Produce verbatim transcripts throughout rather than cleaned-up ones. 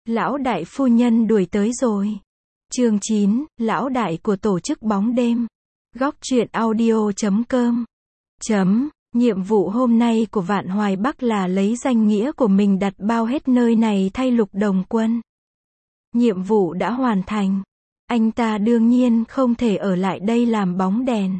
Lão đại phu nhân đuổi tới rồi. Chương chín, lão đại của tổ chức bóng đêm. Góc truyện audio chấm com. Chấm, nhiệm vụ hôm nay của Vạn Hoài Bắc là lấy danh nghĩa của mình đặt bao hết nơi này thay Lục Đồng Quân. Nhiệm vụ đã hoàn thành. Anh ta đương nhiên không thể ở lại đây làm bóng đèn.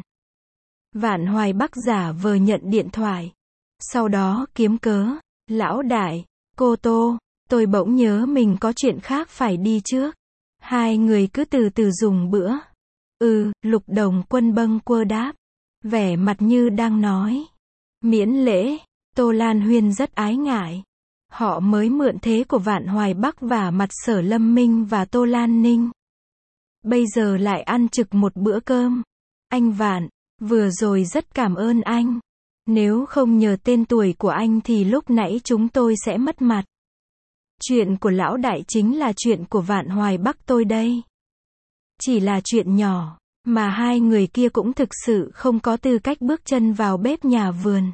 Vạn Hoài Bắc giả vờ nhận điện thoại. Sau đó kiếm cớ, lão đại, cô Tô, tôi bỗng nhớ mình có chuyện khác phải đi trước. Hai người cứ từ từ dùng bữa. Ừ, Lục Đồng Quân bâng quơ đáp. Vẻ mặt như đang nói. Miễn lễ, Tô Lan Huyên rất ái ngại. Họ mới mượn thế của Vạn Hoài Bắc và mặt Sở Lâm Minh và Tô Lan Ninh. Bây giờ lại ăn trực một bữa cơm. Anh Vạn, vừa rồi rất cảm ơn anh. Nếu không nhờ tên tuổi của anh thì lúc nãy chúng tôi sẽ mất mặt. Chuyện của lão đại chính là chuyện của Vạn Hoài Bắc tôi đây. Chỉ là chuyện nhỏ, mà hai người kia cũng thực sự không có tư cách bước chân vào bếp nhà vườn.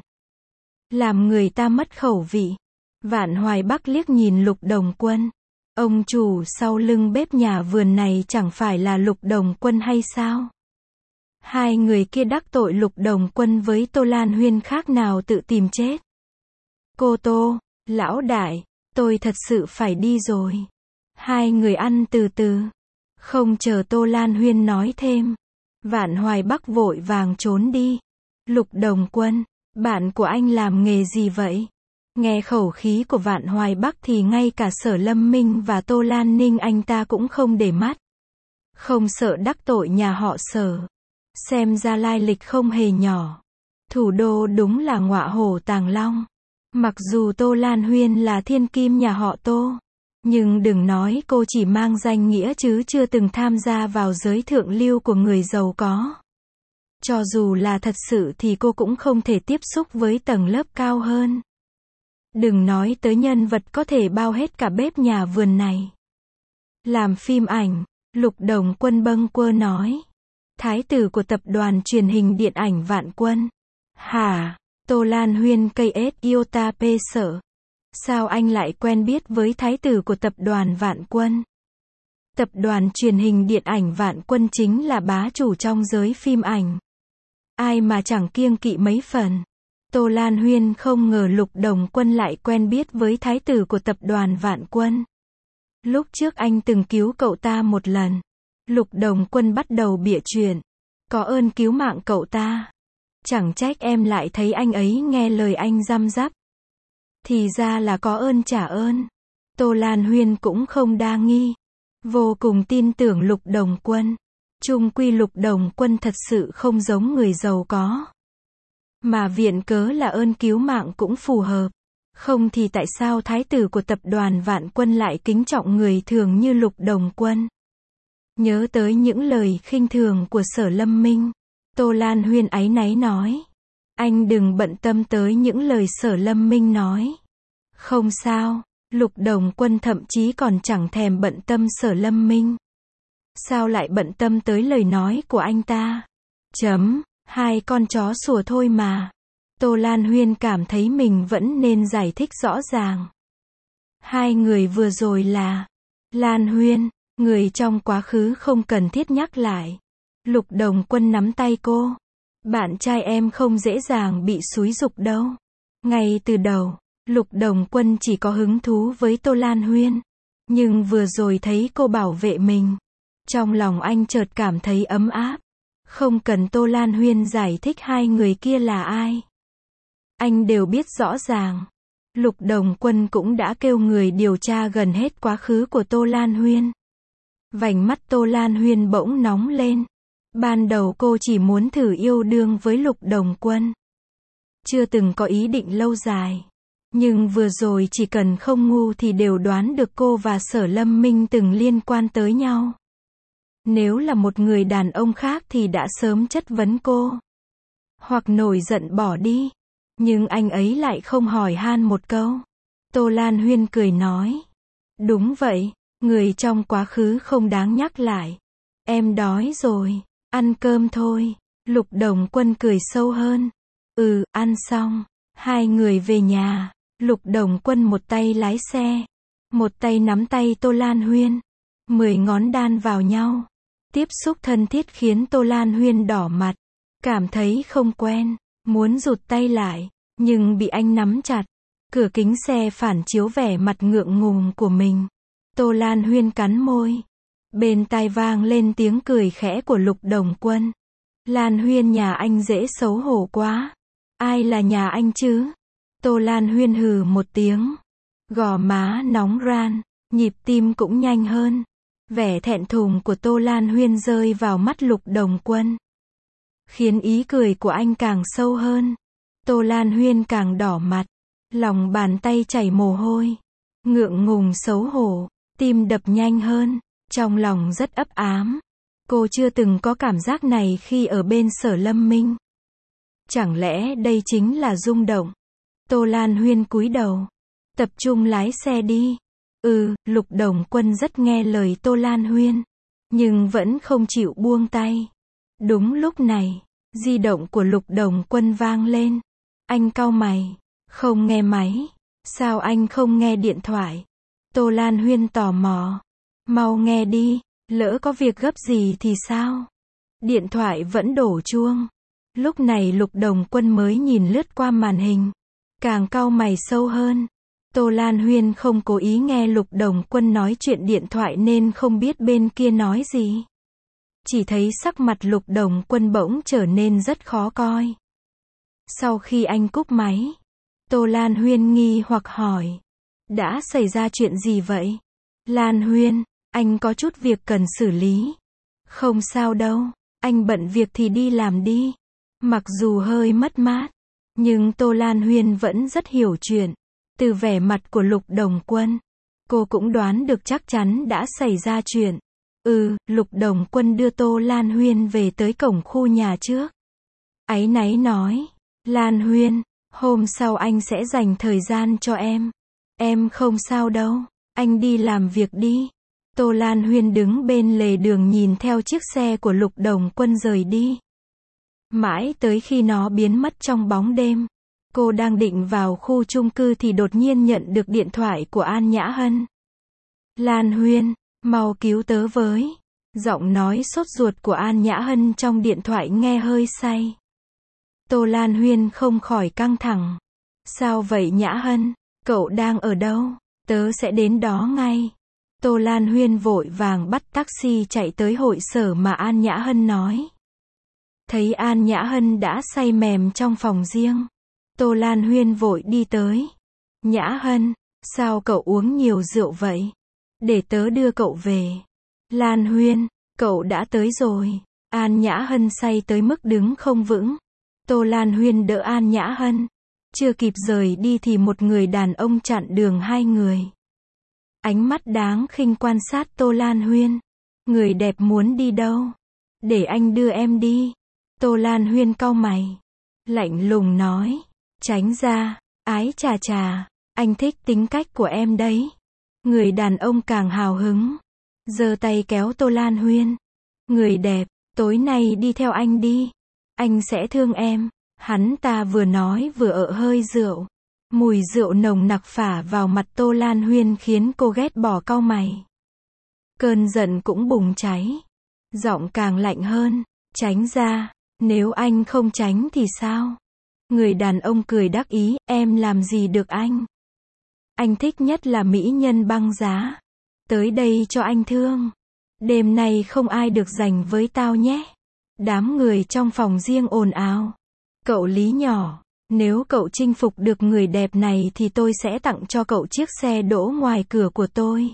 Làm người ta mất khẩu vị. Vạn Hoài Bắc liếc nhìn Lục Đồng Quân. Ông chủ sau lưng bếp nhà vườn này chẳng phải là Lục Đồng Quân hay sao? Hai người kia đắc tội Lục Đồng Quân với Tô Lan Huyên khác nào tự tìm chết. Cô Tô, lão đại, tôi thật sự phải đi rồi. Hai người ăn từ từ. Không chờ Tô Lan Huyên nói thêm. Vạn Hoài Bắc vội vàng trốn đi. Lục Đồng Quân, bạn của anh làm nghề gì vậy? Nghe khẩu khí của Vạn Hoài Bắc thì ngay cả Sở Lâm Minh và Tô Lan Ninh anh ta cũng không để mắt. Không sợ đắc tội nhà họ Sở. Xem ra lai lịch không hề nhỏ. Thủ đô đúng là ngọa hổ tàng long. Mặc dù Tô Lan Huyên là thiên kim nhà họ Tô. Nhưng đừng nói cô chỉ mang danh nghĩa chứ chưa từng tham gia vào giới thượng lưu của người giàu có. Cho dù là thật sự thì cô cũng không thể tiếp xúc với tầng lớp cao hơn. Đừng nói tới nhân vật có thể bao hết cả bếp nhà vườn này. Làm phim ảnh, Lục Đồng Quân bâng quơ nói. Thái tử của tập đoàn truyền hình điện ảnh Vạn Quân. Hả? Tô Lan Huyên cây ết iota p sở. Sao anh lại quen biết với thái tử của tập đoàn Vạn Quân? Tập đoàn truyền hình điện ảnh Vạn Quân chính là bá chủ trong giới phim ảnh. Ai mà chẳng kiêng kỵ mấy phần. Tô Lan Huyên không ngờ Lục Đồng Quân lại quen biết với thái tử của tập đoàn Vạn Quân. Lúc trước anh từng cứu cậu ta một lần. Lục Đồng Quân bắt đầu bịa chuyện. Có ơn cứu mạng cậu ta. Chẳng trách em lại thấy anh ấy nghe lời anh răm rắp. Thì ra là có ơn trả ơn. Tô Lan Huyên cũng không đa nghi. Vô cùng tin tưởng Lục Đồng Quân. Chung quy Lục Đồng Quân thật sự không giống người giàu có. Mà viện cớ là ơn cứu mạng cũng phù hợp. Không thì tại sao thái tử của tập đoàn Vạn Quân lại kính trọng người thường như Lục Đồng Quân? Nhớ tới những lời khinh thường của Sở Lâm Minh. Tô Lan Huyên áy náy nói. Anh đừng bận tâm tới những lời Sở Lâm Minh nói. Không sao, Lục Đồng Quân thậm chí còn chẳng thèm bận tâm Sở Lâm Minh. Sao lại bận tâm tới lời nói của anh ta? Chấm, hai con chó sủa thôi mà. Tô Lan Huyên cảm thấy mình vẫn nên giải thích rõ ràng. Hai người vừa rồi là Lan Huyên, người trong quá khứ không cần thiết nhắc lại. Lục Đồng Quân nắm tay cô. Bạn trai em không dễ dàng bị xúi giục đâu. Ngay từ đầu, Lục Đồng Quân chỉ có hứng thú với Tô Lan Huyên. Nhưng vừa rồi thấy cô bảo vệ mình. Trong lòng anh chợt cảm thấy ấm áp. Không cần Tô Lan Huyên giải thích hai người kia là ai. Anh đều biết rõ ràng. Lục Đồng Quân cũng đã kêu người điều tra gần hết quá khứ của Tô Lan Huyên. Vành mắt Tô Lan Huyên bỗng nóng lên. Ban đầu cô chỉ muốn thử yêu đương với Lục Đồng Quân. Chưa từng có ý định lâu dài. Nhưng vừa rồi chỉ cần không ngu thì đều đoán được cô và Sở Lâm Minh từng liên quan tới nhau. Nếu là một người đàn ông khác thì đã sớm chất vấn cô. Hoặc nổi giận bỏ đi. Nhưng anh ấy lại không hỏi han một câu. Tô Lan Huyên cười nói. Đúng vậy, người trong quá khứ không đáng nhắc lại. Em đói rồi, ăn cơm thôi. Lục Đồng Quân cười sâu hơn. Ừ, ăn xong. Hai người về nhà. Lục Đồng Quân một tay lái xe. Một tay nắm tay Tô Lan Huyên. Mười ngón đan vào nhau. Tiếp xúc thân thiết khiến Tô Lan Huyên đỏ mặt. Cảm thấy không quen. Muốn rụt tay lại. Nhưng bị anh nắm chặt. Cửa kính xe phản chiếu vẻ mặt ngượng ngùng của mình. Tô Lan Huyên cắn môi. Bên tai vang lên tiếng cười khẽ của Lục Đồng Quân. Lan Huyên nhà anh dễ xấu hổ quá. Ai là nhà anh chứ? Tô Lan Huyên hừ một tiếng. Gò má nóng ran. Nhịp tim cũng nhanh hơn. Vẻ thẹn thùng của Tô Lan Huyên rơi vào mắt Lục Đồng Quân. Khiến ý cười của anh càng sâu hơn. Tô Lan Huyên càng đỏ mặt. Lòng bàn tay chảy mồ hôi. Ngượng ngùng xấu hổ. Tim đập nhanh hơn. Trong lòng rất ấp ám. Cô chưa từng có cảm giác này khi ở bên Sở Lâm Minh. Chẳng lẽ đây chính là rung động? Tô Lan Huyên cúi đầu. Tập trung lái xe đi. Ừ, Lục Đồng Quân rất nghe lời Tô Lan Huyên. Nhưng vẫn không chịu buông tay. Đúng lúc này, di động của Lục Đồng Quân vang lên. Anh cau mày. Không nghe máy. Sao anh không nghe điện thoại? Tô Lan Huyên tò mò. Mau nghe đi. Lỡ có việc gấp gì thì sao? Điện thoại vẫn đổ chuông. Lúc này Lục Đồng Quân mới nhìn lướt qua màn hình. Càng cau mày sâu hơn. Tô Lan Huyên không cố ý nghe Lục Đồng Quân nói chuyện điện thoại nên không biết bên kia nói gì. Chỉ thấy sắc mặt Lục Đồng Quân bỗng trở nên rất khó coi. Sau khi anh cúp máy, Tô Lan Huyên nghi hoặc hỏi. Đã xảy ra chuyện gì vậy? Lan Huyên, anh có chút việc cần xử lý. Không sao đâu, anh bận việc thì đi làm đi. Mặc dù hơi mất mát, nhưng Tô Lan Huyên vẫn rất hiểu chuyện. Từ vẻ mặt của Lục Đồng Quân, cô cũng đoán được chắc chắn đã xảy ra chuyện. Ừ, Lục Đồng Quân đưa Tô Lan Huyên về tới cổng khu nhà trước. Áy náy nói, Lan Huyên, hôm sau anh sẽ dành thời gian cho em. Em không sao đâu, anh đi làm việc đi. Tô Lan Huyên đứng bên lề đường nhìn theo chiếc xe của Lục Đồng Quân rời đi. Mãi tới khi nó biến mất trong bóng đêm. Cô đang định vào khu chung cư thì đột nhiên nhận được điện thoại của An Nhã Hân. Lan Huyên, mau cứu tớ với. Giọng nói sốt ruột của An Nhã Hân trong điện thoại nghe hơi say. Tô Lan Huyên không khỏi căng thẳng. Sao vậy Nhã Hân? Cậu đang ở đâu? Tớ sẽ đến đó ngay. Tô Lan Huyên vội vàng bắt taxi chạy tới hội sở mà An Nhã Hân nói. Thấy An Nhã Hân đã say mềm trong phòng riêng. Tô Lan Huyên vội đi tới. Nhã Hân, sao cậu uống nhiều rượu vậy? Để tớ đưa cậu về. Lan Huyên, cậu đã tới rồi. An Nhã Hân say tới mức đứng không vững. Tô Lan Huyên đỡ An Nhã Hân. Chưa kịp rời đi thì một người đàn ông chặn đường hai người. Ánh mắt đáng khinh quan sát Tô Lan Huyên. Người đẹp muốn đi đâu? Để anh đưa em đi. Tô Lan Huyên cau mày. Lạnh lùng nói. Tránh ra, ái chà chà, anh thích tính cách của em đấy. Người đàn ông càng hào hứng. Giơ tay kéo Tô Lan Huyên. Người đẹp, tối nay đi theo anh đi. Anh sẽ thương em. Hắn ta vừa nói vừa ợ hơi rượu. Mùi rượu nồng nặc phả vào mặt Tô Lan Huyên khiến cô ghét bỏ cau mày. Cơn giận cũng bùng cháy. Giọng càng lạnh hơn. Tránh ra, nếu anh không tránh thì sao? Người đàn ông cười đắc ý, em làm gì được anh? Anh thích nhất là mỹ nhân băng giá. Tới đây cho anh thương. Đêm nay không ai được giành với tao nhé. Đám người trong phòng riêng ồn ào. Cậu Lý nhỏ, nếu cậu chinh phục được người đẹp này thì tôi sẽ tặng cho cậu chiếc xe đỗ ngoài cửa của tôi.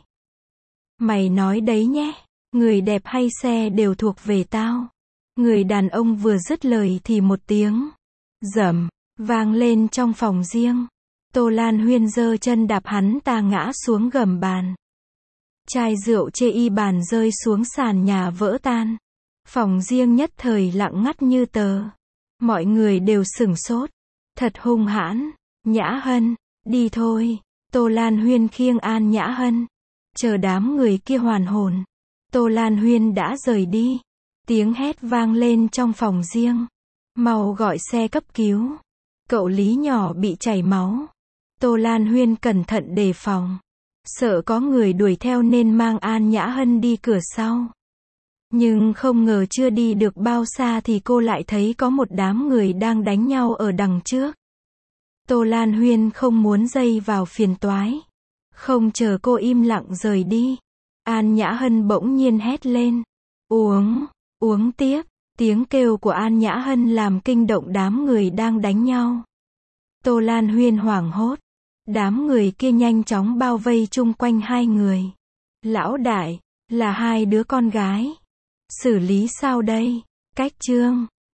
Mày nói đấy nhé, người đẹp hay xe đều thuộc về tao. Người đàn ông vừa dứt lời thì một tiếng rầm vang lên trong phòng riêng. Tô Lan Huyên giơ chân đạp hắn ta ngã xuống gầm bàn. Chai rượu chê y bàn rơi xuống sàn nhà vỡ tan. Phòng riêng nhất thời lặng ngắt như tờ. Mọi người đều sửng sốt. Thật hung hãn. Nhã Hân, đi thôi. Tô Lan Huyên khiêng An Nhã Hân. Chờ đám người kia hoàn hồn. Tô Lan Huyên đã rời đi. Tiếng hét vang lên trong phòng riêng. Mau gọi xe cấp cứu. Cậu Lý nhỏ bị chảy máu. Tô Lan Huyên cẩn thận đề phòng. Sợ có người đuổi theo nên mang An Nhã Hân đi cửa sau. Nhưng không ngờ chưa đi được bao xa thì cô lại thấy có một đám người đang đánh nhau ở đằng trước. Tô Lan Huyên không muốn dây vào phiền toái. Không chờ cô im lặng rời đi. An Nhã Hân bỗng nhiên hét lên. Uống, uống tiếp. Tiếng kêu của An Nhã Hân làm kinh động đám người đang đánh nhau. Tô Lan Huyên hoảng hốt. Đám người kia nhanh chóng bao vây chung quanh hai người. Lão đại, là hai đứa con gái. Xử lý sao đây? Cách chương